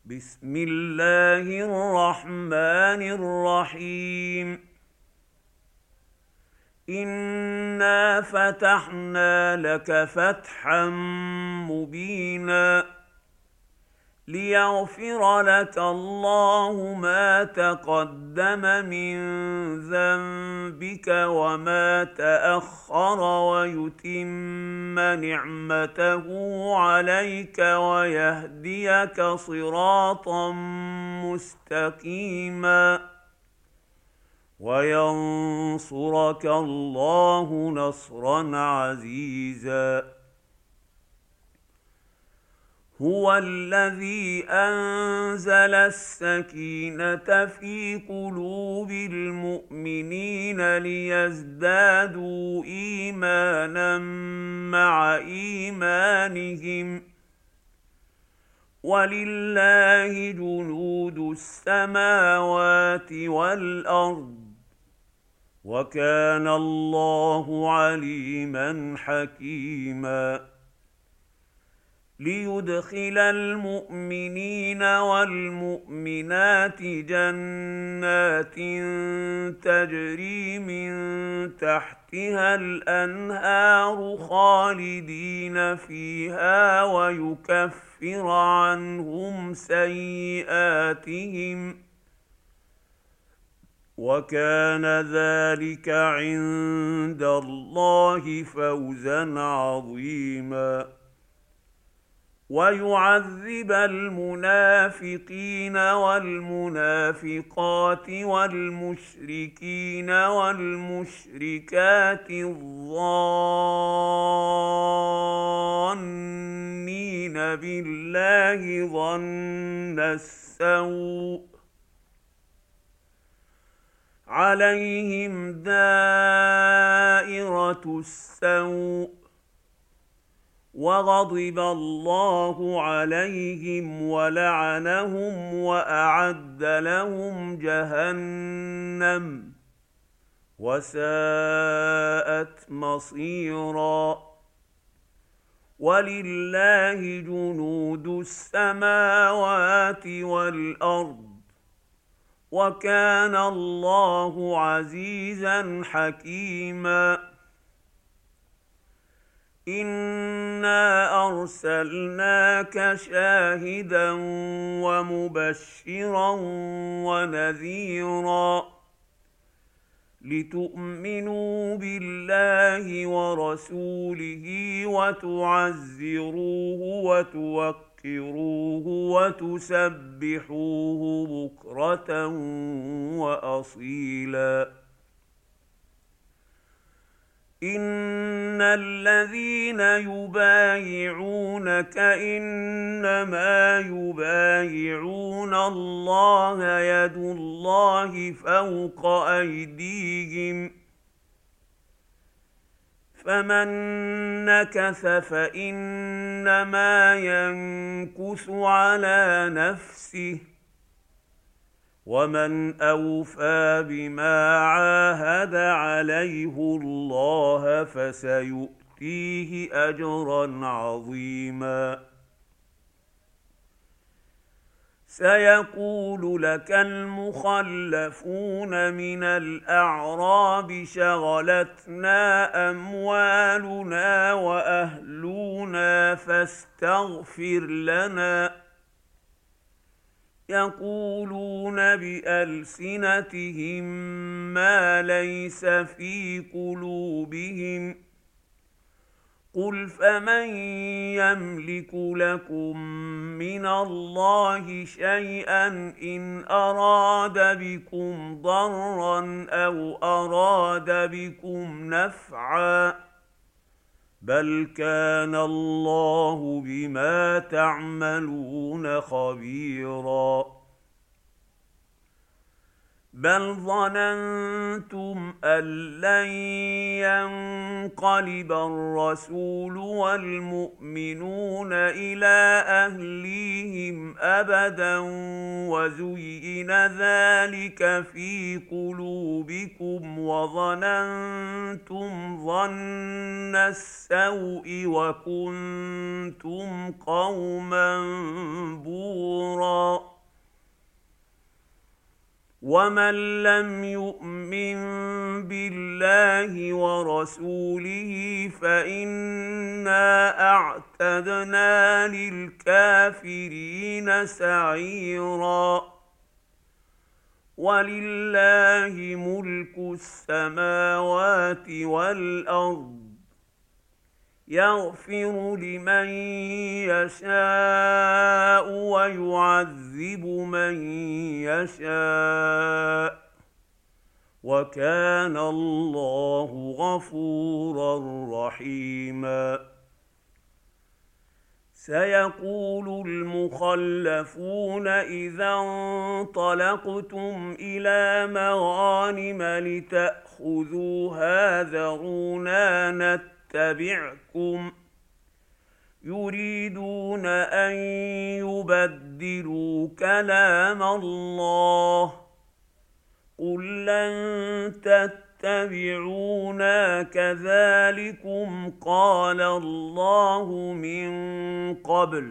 بسم الله الرحمن الرحيم. إنا فتحنا لك فتحا مبينا ليغفر لك الله ما تقدم من ذنبك وما تأخر ويتم نعمته عليك ويهديك صراطا مستقيما وينصرك الله نصرا عزيزا. هو الذي أنزل السكينة في قلوب المؤمنين ليزدادوا إيمانا مع إيمانهم ولله جنود السماوات والأرض وكان الله عليما حكيما. ليدخل المؤمنين والمؤمنات جنات تجري من تحتها الأنهار خالدين فيها ويكفر عنهم سيئاتهم وكان ذلك عند الله فوزا عظيما. ويعذب المنافقين والمنافقات والمشركين والمشركات الظانين بالله ظن السوء عليهم دائرة السوء وغضب الله عليهم ولعنهم وأعد لهم جهنم وساءت مصيرا. ولله جنود السماوات والأرض وكان الله عزيزا حكيما. إنا أرسلناك شاهدا ومبشرا ونذيرا لتؤمنوا بالله ورسوله وتعزروه وتوقروه وتسبحوه بكرة وأصيلا. إن الذين يبايعونك إنما يبايعون الله يد الله فوق أيديهم فمن نكث فإنما ينكث على نفسه ومن أوفى بما عاهد عليه الله فسيؤتيه أجرا عظيما. سيقول لك المخلفون من الأعراب شغلتنا أموالنا وأهلنا فاستغفر لنا يقولون بألسنتهم ما ليس في قلوبهم قل فمن يملك لكم من الله شيئا إن أراد بكم ضرا أو أراد بكم نفعا بل كان الله بما تعملون خبيرا. بل ظننتم أن لن ينقلب الرسول والمؤمنون إلى أهليهم أبدا وزين ذلك في قلوبكم وظننتم ظن السوء وكنتم قوما بورا. ومن لم يؤمن بالله ورسوله فإنا أعتدنا للكافرين سعيرا ولله ملك السماوات والأرض يغفر لمن يشاء ويعذب من يشاء وكان الله غفورا رحيما سيقول المخلفون إذا انطلقتم إلى مغانم لتأخذوها ذرونا نتبعكم يريدون أن يبدلوا كلام الله قل لن تتبعونا كذلكم قال الله من قبل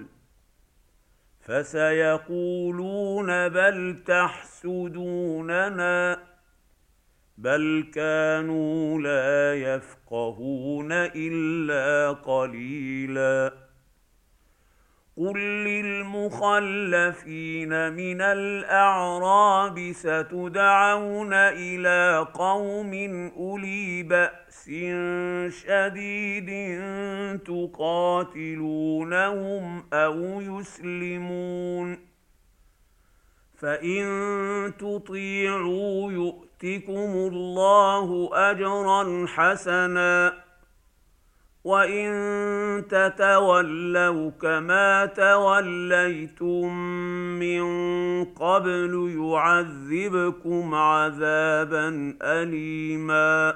فسيقولون بل تحسدوننا بل كانوا لا يفقهون إلا قليلا قل للمخلفين من الأعراب ستدعون إلى قوم أولي بأس شديد تقاتلونهم أو يسلمون فإن تطيعوا يؤتكم الله أجرا حسنا وإن تتولوا كما توليتم من قبل يعذبكم عذابا أليما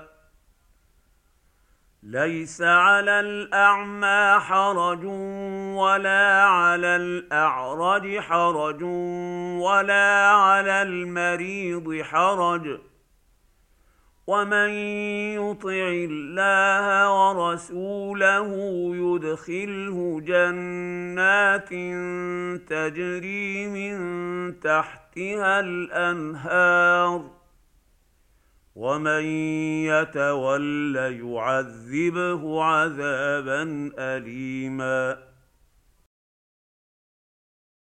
ليس على الأعمى حرج ولا على الأعرج حرج ولا على المريض حرج ومن يطع الله ورسوله يدخله جنات تجري من تحتها الأنهار ومن يتول يعذبه عذابا أليما